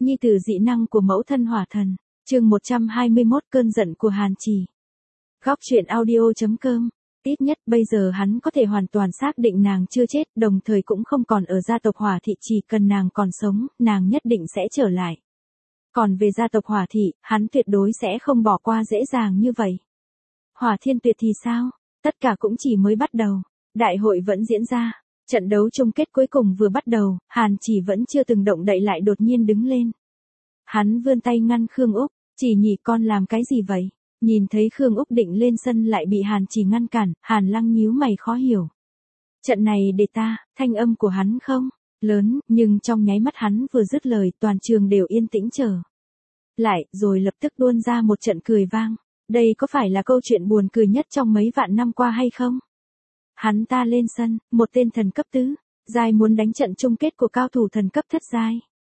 nhi tử dị năng của mẫu thân hỏa thần. Chương 121 cơn giận của Hàn Trì. Góc truyện audio.com. Ít nhất bây giờ hắn có thể hoàn toàn xác định nàng chưa chết, đồng thời cũng không còn ở gia tộc Hỏa thị, chỉ cần nàng còn sống, nàng nhất định sẽ trở lại. Còn về gia tộc Hỏa thị, hắn tuyệt đối sẽ không bỏ qua dễ dàng như vậy. Hỏa Thiên Tuyệt thì sao? Tất cả cũng chỉ mới bắt đầu. Đại hội vẫn diễn ra. Trận đấu chung kết cuối cùng vừa bắt đầu, Hàn Trì vẫn chưa từng động đậy lại đột nhiên đứng lên. Hắn vươn tay ngăn Khương Úc, "Chỉ nhỉ, con làm cái gì vậy?" Nhìn thấy Khương Úc định lên sân lại bị Hàn Trì ngăn cản, Hàn Lăng nhíu mày khó hiểu. "Trận này để ta." Thanh âm của hắn không lớn, nhưng trong nháy mắt hắn vừa dứt lời, toàn trường đều yên tĩnh chờ lại, rồi lập tức tuôn ra một trận cười vang. Đây có phải là câu chuyện buồn cười nhất trong mấy vạn năm qua hay không? Hắn ta lên sân, một tên thần cấp tứ giai muốn đánh trận chung kết của cao thủ thần cấp thất giai.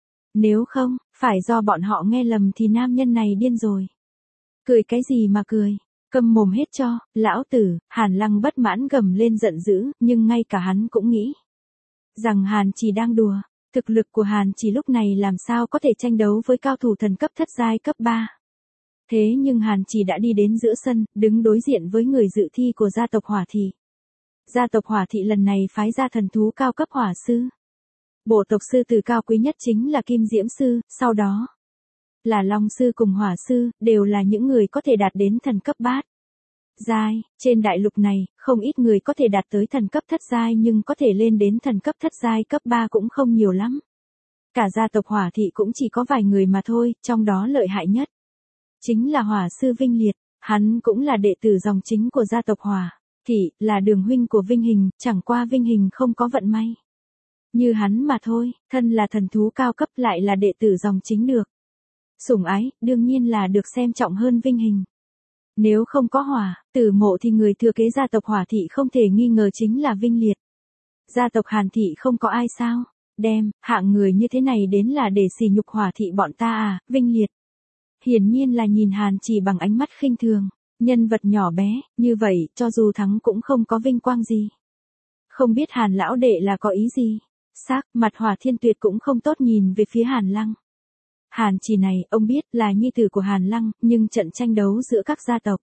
Nếu không, phải do bọn họ nghe lầm thì nam nhân này điên rồi. Cười cái gì mà cười? Câm mồm hết cho, lão tử. Hàn Lăng bất mãn gầm lên giận dữ, nhưng ngay cả hắn cũng nghĩ rằng Hàn Trì đang đùa. Thực lực của Hàn Trì lúc này làm sao có thể tranh đấu với cao thủ thần cấp thất giai cấp 3. Thế nhưng Hàn Trì đã đi đến giữa sân, đứng đối diện với người dự thi của gia tộc Hỏa thị. Gia tộc Hỏa thị lần này phái ra thần thú cao cấp hỏa sư. Bộ tộc sư tử cao quý nhất chính là Kim Diễm sư, sau đó là Long sư cùng Hỏa sư, đều là những người có thể đạt đến thần cấp bát giai. Trên đại lục này, không ít người có thể đạt tới thần cấp thất giai, nhưng có thể lên đến thần cấp thất giai cấp 3 cũng không nhiều lắm. Cả gia tộc Hỏa thị cũng chỉ có vài người mà thôi, trong đó lợi hại nhất chính là Hỏa sư Vinh Liệt. Hắn cũng là đệ tử dòng chính của gia tộc Hỏa thị, là đường huynh của Vinh Hình, chẳng qua Vinh Hình không có vận may như hắn mà thôi, thân là thần thú cao cấp lại là đệ tử dòng chính được sủng ái, đương nhiên là được xem trọng hơn Vinh Hình. Nếu không có Hỏa Tử Mộ thì người thừa kế gia tộc Hỏa thị không thể nghi ngờ chính là Vinh Liệt. Gia tộc Hàn thị không có ai sao? Đem hạng người như thế này đến là để sỉ nhục Hỏa thị bọn ta à? Vinh Liệt hiển nhiên là nhìn Hàn Trì bằng ánh mắt khinh thường. Nhân vật nhỏ bé, như vậy, cho dù thắng cũng không có vinh quang gì. Không biết Hàn lão đệ là có ý gì? Sắc mặt Hỏa Thiên Tuyệt cũng không tốt nhìn về phía Hàn Lăng. Hàn Trì này, ông biết là nhi tử của Hàn Lăng, nhưng trận tranh đấu giữa các gia tộc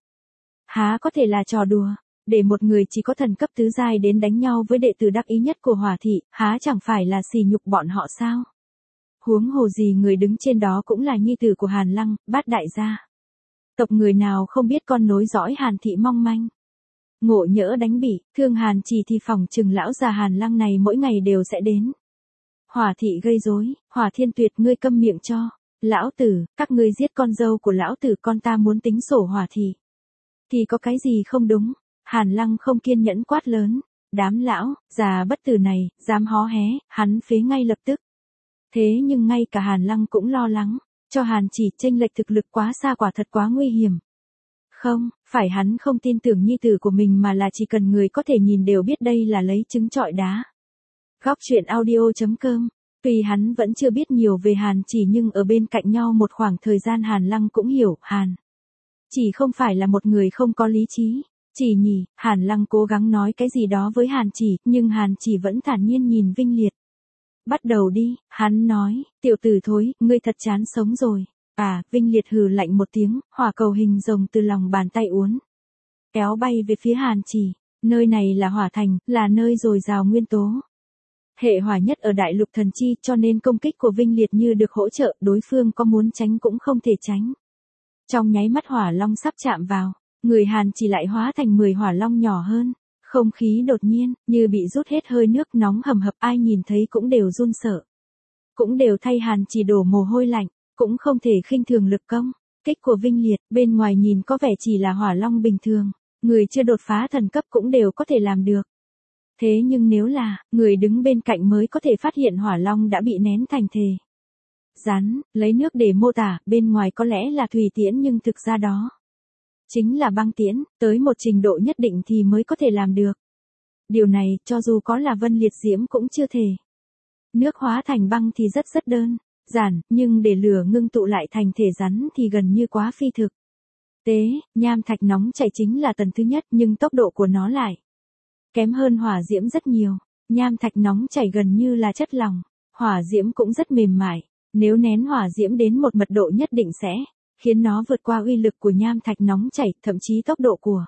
há có thể là trò đùa, để một người chỉ có thần cấp tứ giai đến đánh nhau với đệ tử đắc ý nhất của Hỏa thị, há chẳng phải là sỉ nhục bọn họ sao? Huống hồ gì người đứng trên đó cũng là nhi tử của Hàn Lăng, Bát đại gia. Tộc người nào không biết con nối dõi Hàn thị mong manh. Ngộ nhỡ đánh bị thương Hàn Trì thì phỏng chừng lão già Hàn Lăng này mỗi ngày đều sẽ đến Hỏa thị gây rối. Hỏa Thiên Tuyệt, ngươi câm miệng cho. Lão tử, các ngươi giết con dâu của lão tử, con ta muốn tính sổ Hỏa thị thì có cái gì không đúng? Hàn Lăng không kiên nhẫn quát lớn. Đám lão già bất tử này, dám hó hé, hắn phế ngay lập tức. Thế nhưng ngay cả Hàn Lăng cũng lo lắng, cho Hàn Trì chênh lệch thực lực quá xa, quả thật quá nguy hiểm. Không, phải hắn không tin tưởng nhi tử của mình mà là chỉ cần người có thể nhìn đều biết đây là lấy trứng trọi đá. Góc truyện audio.com. Tuy hắn vẫn chưa biết nhiều về Hàn Trì nhưng ở bên cạnh nhau một khoảng thời gian Hàn Lăng cũng hiểu, Hàn Trì không phải là một người không có lý trí. Trì nhỉ, Hàn Lăng cố gắng nói cái gì đó với Hàn Trì, nhưng Hàn Trì vẫn thản nhiên nhìn Vinh Liệt. Bắt đầu đi, hắn nói, tiểu tử thối, ngươi thật chán sống rồi. À, Vinh Liệt hừ lạnh một tiếng, hỏa cầu hình rồng từ lòng bàn tay uốn kéo bay về phía Hàn Trì. Nơi này là hỏa thành, là nơi dồi dào nguyên tố hệ hỏa nhất ở đại lục thần chi, cho nên công kích của Vinh Liệt như được hỗ trợ, đối phương có muốn tránh cũng không thể tránh. Trong nháy mắt hỏa long sắp chạm vào, người Hàn Trì lại hóa thành 10 hỏa long nhỏ hơn. Không khí đột nhiên, như bị rút hết hơi nước, nóng hầm hập, ai nhìn thấy cũng đều run sợ. Cũng đều thay Hàn Trì đổ mồ hôi lạnh, cũng không thể khinh thường lực công kích của Vinh Liệt, bên ngoài nhìn có vẻ chỉ là hỏa long bình thường, người chưa đột phá thần cấp cũng đều có thể làm được. Thế nhưng nếu là người đứng bên cạnh mới có thể phát hiện hỏa long đã bị nén thành thề rắn, lấy nước để mô tả, bên ngoài có lẽ là thủy tiễn nhưng thực ra đó chính là băng tiễn, tới một trình độ nhất định thì mới có thể làm được. Điều này, cho dù có là Vân Liệt Diễm cũng chưa thể. Nước hóa thành băng thì rất đơn giản, nhưng để lửa ngưng tụ lại thành thể rắn thì gần như quá phi thực tế. Nham thạch nóng chảy chính là tầng thứ nhất, nhưng tốc độ của nó lại kém hơn hỏa diễm rất nhiều. Nham thạch nóng chảy gần như là chất lỏng, hỏa diễm cũng rất mềm mại, Nếu nén hỏa diễm đến một mật độ nhất định sẽ khiến nó vượt qua uy lực của nham thạch nóng chảy, thậm chí tốc độ của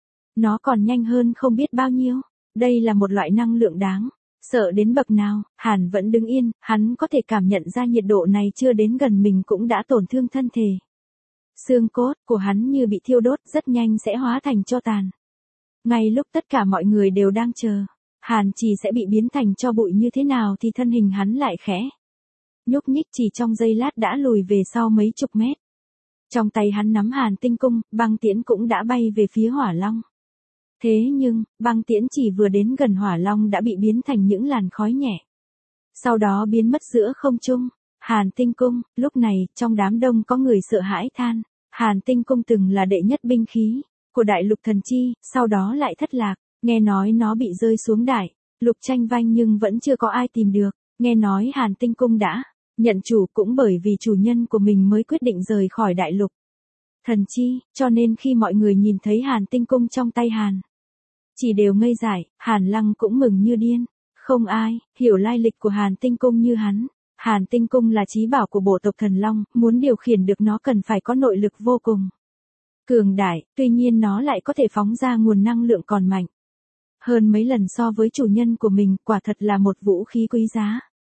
nó còn nhanh hơn không biết bao nhiêu. Đây là một loại năng lượng đáng sợ đến bậc nào. Hàn vẫn đứng yên, hắn có thể cảm nhận ra nhiệt độ này chưa đến gần mình cũng đã tổn thương thân thể. Xương cốt của hắn như bị thiêu đốt, rất nhanh sẽ hóa thành tro tàn. Ngay lúc tất cả mọi người đều đang chờ Hàn Trì sẽ bị biến thành tro bụi như thế nào thì thân hình hắn lại khẽ nhúc nhích, chỉ trong giây lát đã lùi về sau mấy chục mét. Trong tay hắn nắm Hàn Tinh Cung, băng tiễn cũng đã bay về phía Hỏa Long. Thế nhưng, băng tiễn chỉ vừa đến gần Hỏa Long đã bị biến thành những làn khói nhẹ. Sau đó biến mất giữa không trung. Hàn Tinh Cung, lúc này, trong đám đông có người sợ hãi than. Hàn Tinh Cung từng là đệ nhất binh khí của Đại Lục Thần Chi, sau đó lại thất lạc. Nghe nói nó bị rơi xuống Đại Lục Tranh Vanh nhưng vẫn chưa có ai tìm được. Nghe nói Hàn Tinh Cung đã nhận chủ, cũng bởi vì chủ nhân của mình mới quyết định rời khỏi Đại Lục Thần Chi, cho nên khi mọi người nhìn thấy Hàn Tinh Cung trong tay Hàn Chỉ đều ngây dại. Hàn Lăng cũng mừng như điên. Không ai hiểu lai lịch của Hàn Tinh Cung như hắn. Hàn Tinh Cung là chí bảo của bộ tộc Thần Long, muốn điều khiển được nó cần phải có nội lực vô cùng cường đại, tuy nhiên nó lại có thể phóng ra nguồn năng lượng còn mạnh hơn mấy lần so với chủ nhân của mình, quả thật là một vũ khí quý giá.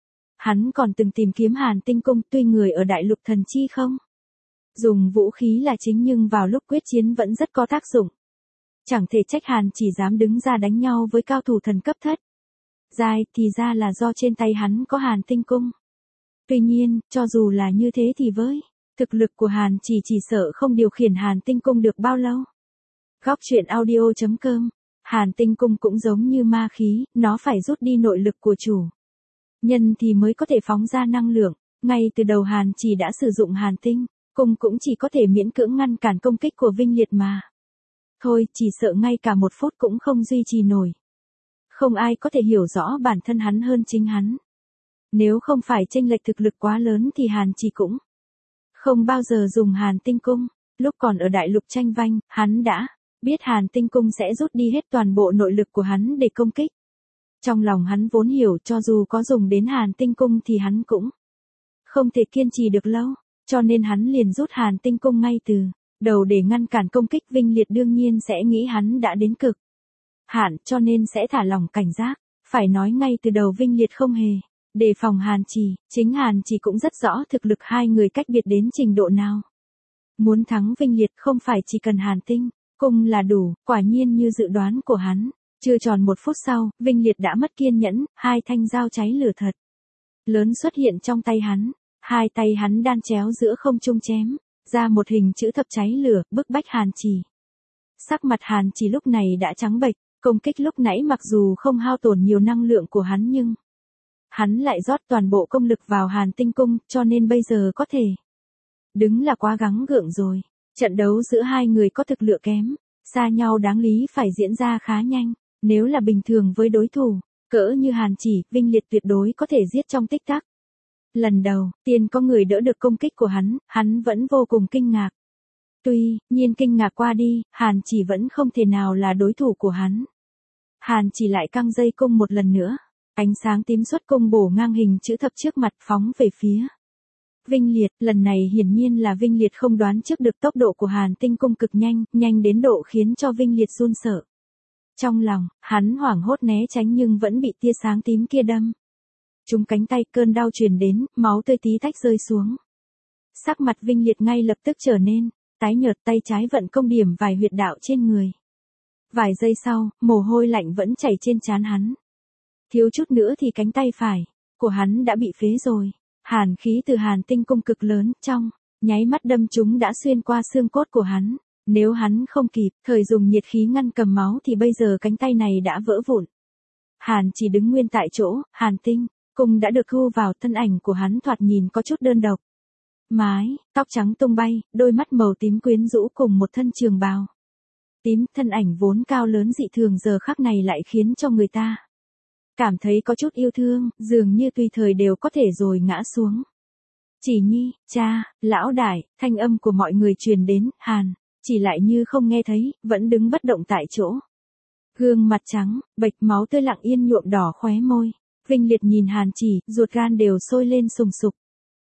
Hắn còn từng tìm kiếm Hàn Tinh Cung, tuy người ở Đại Lục Thần Chi không dùng vũ khí là chính nhưng vào lúc quyết chiến vẫn rất có tác dụng. Chẳng thể trách Hàn chỉ dám đứng ra đánh nhau với cao thủ thần cấp thất giai, thì ra là do trên tay hắn có Hàn Tinh Cung. Tuy nhiên, cho dù là như thế thì với thực lực của Hàn chỉ sợ không điều khiển Hàn Tinh Cung được bao lâu. Góc truyện audio.com. Hàn Tinh Cung cũng giống như ma khí, nó phải rút đi nội lực của chủ nhân thì mới có thể phóng ra năng lượng. Ngay từ đầu Hàn chỉ đã sử dụng Hàn Tinh Cung cũng chỉ có thể miễn cưỡng ngăn cản công kích của Vinh Liệt mà thôi, chỉ sợ ngay cả một phút cũng không duy trì nổi. Không ai có thể hiểu rõ bản thân hắn hơn chính hắn. Nếu không phải chênh lệch thực lực quá lớn thì Hàn chỉ cũng không bao giờ dùng Hàn Tinh Cung. Lúc còn ở Đại Lục Tranh Vanh, hắn đã biết Hàn Tinh Cung sẽ rút đi hết toàn bộ nội lực của hắn để công kích. Trong lòng hắn vốn hiểu cho dù có dùng đến Hàn Tinh Cung thì hắn cũng không thể kiên trì được lâu, cho nên hắn liền rút Hàn Tinh Cung ngay từ đầu để ngăn cản công kích. Vinh Liệt đương nhiên sẽ nghĩ hắn đã đến cực hạn, cho nên sẽ thả lỏng cảnh giác. Phải nói ngay từ đầu Vinh Liệt không hề đề phòng Hàn Chỉ, chính Hàn Chỉ cũng rất rõ thực lực hai người cách biệt đến trình độ nào. Muốn thắng Vinh Liệt không phải chỉ cần Hàn Tinh Cung là đủ, quả nhiên như dự đoán của hắn. Chưa tròn một phút sau, Vinh Liệt đã mất kiên nhẫn, hai thanh dao cháy lửa thật lớn xuất hiện trong tay hắn. Hai tay hắn đan chéo giữa không trung chém ra một hình chữ thập cháy lửa, bức bách Hàn Chỉ. Sắc mặt Hàn Chỉ lúc này đã trắng bệch, công kích lúc nãy mặc dù không hao tổn nhiều năng lượng của hắn nhưng hắn lại rót toàn bộ công lực vào Hàn Tinh Cung, cho nên bây giờ có thể đứng là quá gắng gượng rồi. Trận đấu giữa hai người có thực lực kém xa nhau đáng lý phải diễn ra khá nhanh. Nếu là bình thường với đối thủ cỡ như Hàn Chỉ, Vinh Liệt tuyệt đối có thể giết trong tích tắc. Lần đầu tiên có người đỡ được công kích của hắn vẫn vô cùng kinh ngạc. Tuy nhiên kinh ngạc qua đi, Hàn Chỉ vẫn không thể nào là đối thủ của hắn. Hàn Chỉ lại căng dây cung một lần nữa. Ánh sáng tím xuất cung bổ ngang hình chữ thập trước mặt phóng về phía Vinh Liệt. Lần này hiển nhiên là Vinh Liệt không đoán trước được tốc độ của Hàn Tinh Cung cực nhanh, nhanh đến độ khiến cho Vinh Liệt run sợ. Trong lòng, hắn hoảng hốt né tránh nhưng vẫn bị tia sáng tím kia đâm trúng cánh tay, cơn đau truyền đến, máu tươi tí tách rơi xuống. Sắc mặt Vinh Liệt ngay lập tức trở nên tái nhợt, tay trái vận công điểm vài huyệt đạo trên người. Vài giây sau, mồ hôi lạnh vẫn chảy trên trán hắn. Thiếu chút nữa thì cánh tay phải của hắn đã bị phế rồi. Hàn khí từ Hàn Tinh Cung cực lớn, trong nháy mắt đâm trúng đã xuyên qua xương cốt của hắn. Nếu hắn không kịp thời dùng nhiệt khí ngăn cầm máu thì bây giờ cánh tay này đã vỡ vụn. Hàn chỉ đứng nguyên tại chỗ, Hàn Tinh Cung đã được thu vào, thân ảnh của hắn thoạt nhìn có chút đơn độc. Mái tóc trắng tung bay, đôi mắt màu tím quyến rũ cùng một thân trường bào tím, thân ảnh vốn cao lớn dị thường giờ khắc này lại khiến cho người ta cảm thấy có chút yêu thương, dường như tùy thời đều có thể rồi ngã xuống. Chỉ Nhi, cha, lão đại, thanh âm của mọi người truyền đến. Hàn chỉ lại như không nghe thấy, vẫn đứng bất động tại chỗ. Gương mặt trắng bệch, máu tươi lặng yên nhuộm đỏ khóe môi. Vinh Liệt nhìn Hàn Chỉ, ruột gan đều sôi lên sùng sục.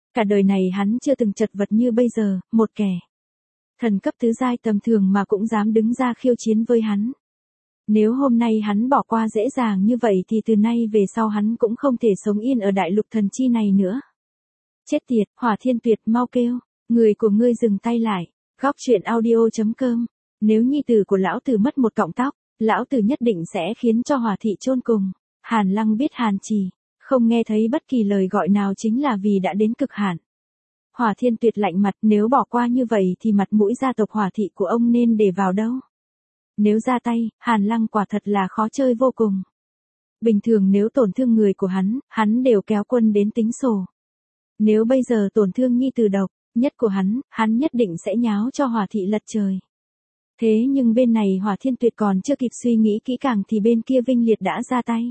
Cả đời này hắn chưa từng chật vật như bây giờ, một kẻ thần cấp tứ giai tầm thường mà cũng dám đứng ra khiêu chiến với hắn. Nếu hôm nay hắn bỏ qua dễ dàng như vậy thì từ nay về sau hắn cũng không thể sống yên ở đại lục thần chi này nữa. Chết tiệt, Hỏa Thiên Tuyệt mau kêu, người của ngươi dừng tay lại. Góc truyện audio.com. Nếu nhi tử của lão tử mất một cọng tóc, lão tử nhất định sẽ khiến cho Hỏa thị chôn cùng. Hàn Lăng biết Hàn Trì không nghe thấy bất kỳ lời gọi nào chính là vì đã đến cực hạn. Hỏa Thiên Tuyệt lạnh mặt, nếu bỏ qua như vậy thì mặt mũi gia tộc Hỏa thị của ông nên để vào đâu? Nếu ra tay, Hàn Lăng quả thật là khó chơi vô cùng. Bình thường nếu tổn thương người của hắn đều kéo quân đến tính sổ. Nếu bây giờ tổn thương nhi tử độc nhất của hắn nhất định sẽ nháo cho Hỏa thị lật trời. Thế nhưng bên này Hỏa Thiên Tuyệt còn chưa kịp suy nghĩ kỹ càng thì bên kia Vinh Liệt đã ra tay.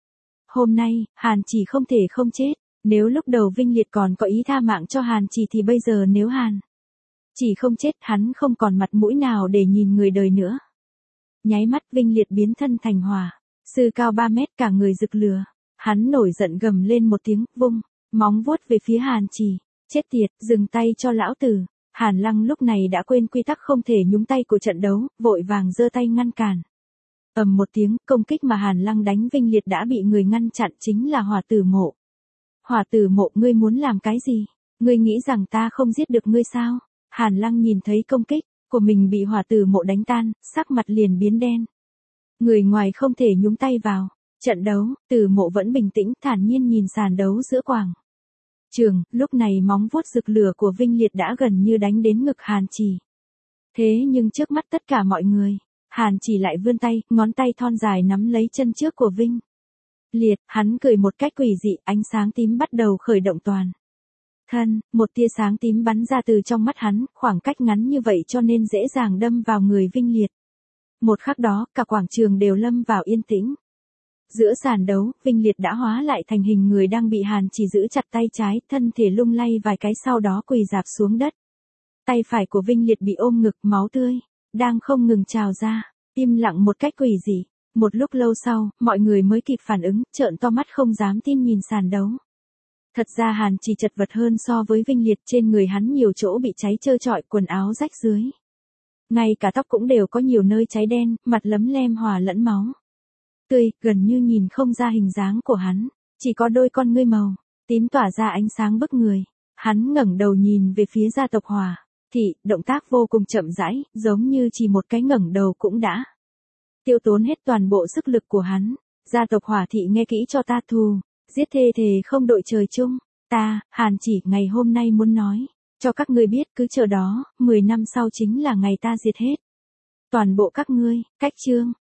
Hôm nay, Hàn Chỉ không thể không chết. Nếu lúc đầu Vinh Liệt còn có ý tha mạng cho Hàn Chỉ thì bây giờ nếu Hàn Chỉ không chết hắn không còn mặt mũi nào để nhìn người đời nữa. Nháy mắt Vinh Liệt biến thân thành hỏa, sư cao 3 mét cả người rực lửa. Hắn nổi giận gầm lên một tiếng, vung móng vuốt về phía Hàn Chỉ. Chết tiệt, dừng tay cho lão tử. Hàn Lăng lúc này đã quên quy tắc không thể nhúng tay của trận đấu, vội vàng giơ tay ngăn cản. Ầm một tiếng, công kích mà Hàn Lăng đánh Vinh Liệt đã bị người ngăn chặn chính là Hỏa Tử Mộ. Hỏa Tử Mộ, ngươi muốn làm cái gì? Ngươi nghĩ rằng ta không giết được ngươi sao? Hàn Lăng nhìn thấy công kích của mình bị Hỏa Tử Mộ đánh tan, sắc mặt liền biến đen. Người ngoài không thể nhúng tay vào trận đấu, Tử Mộ vẫn bình tĩnh thản nhiên nhìn sàn đấu giữa quảng trường. Lúc này móng vuốt rực lửa của Vinh Liệt đã gần như đánh đến ngực Hàn Chỉ. Thế nhưng trước mắt tất cả mọi người, Hàn Chỉ lại vươn tay, ngón tay thon dài nắm lấy chân trước của Vinh Liệt. Hắn cười một cách quỷ dị, ánh sáng tím bắt đầu khởi động toàn thân, một tia sáng tím bắn ra từ trong mắt hắn, khoảng cách ngắn như vậy cho nên dễ dàng đâm vào người Vinh Liệt. Một khắc đó, cả quảng trường đều lâm vào yên tĩnh. Giữa sàn đấu, Vinh Liệt đã hóa lại thành hình người đang bị Hàn Chỉ giữ chặt tay trái, thân thể lung lay vài cái sau đó quỳ rạp xuống đất. Tay phải của Vinh Liệt bị ôm ngực, máu tươi đang không ngừng trào ra, im lặng một cách quỷ dị. Một lúc lâu sau, mọi người mới kịp phản ứng, trợn to mắt không dám tin nhìn sàn đấu. Thật ra Hàn Chỉ chật vật hơn so với Vinh Liệt, trên người hắn nhiều chỗ bị cháy trơ trọi, quần áo rách dưới. Ngay cả tóc cũng đều có nhiều nơi cháy đen, mặt lấm lem hòa lẫn máu tươi, gần như nhìn không ra hình dáng của hắn, chỉ có đôi con ngươi màu tím tỏa ra ánh sáng bức người. Hắn ngẩng đầu nhìn về phía gia tộc Hỏa thị, động tác vô cùng chậm rãi, giống như chỉ một cái ngẩng đầu cũng đã tiêu tốn hết toàn bộ sức lực của hắn. Gia tộc Hỏa thị nghe kỹ cho ta, thù giết thê thề không đội trời chung. Ta, Hàn Chỉ, ngày hôm nay muốn nói cho các ngươi biết, cứ chờ đó, 10 năm sau chính là ngày ta diệt hết toàn bộ các ngươi. Cách chương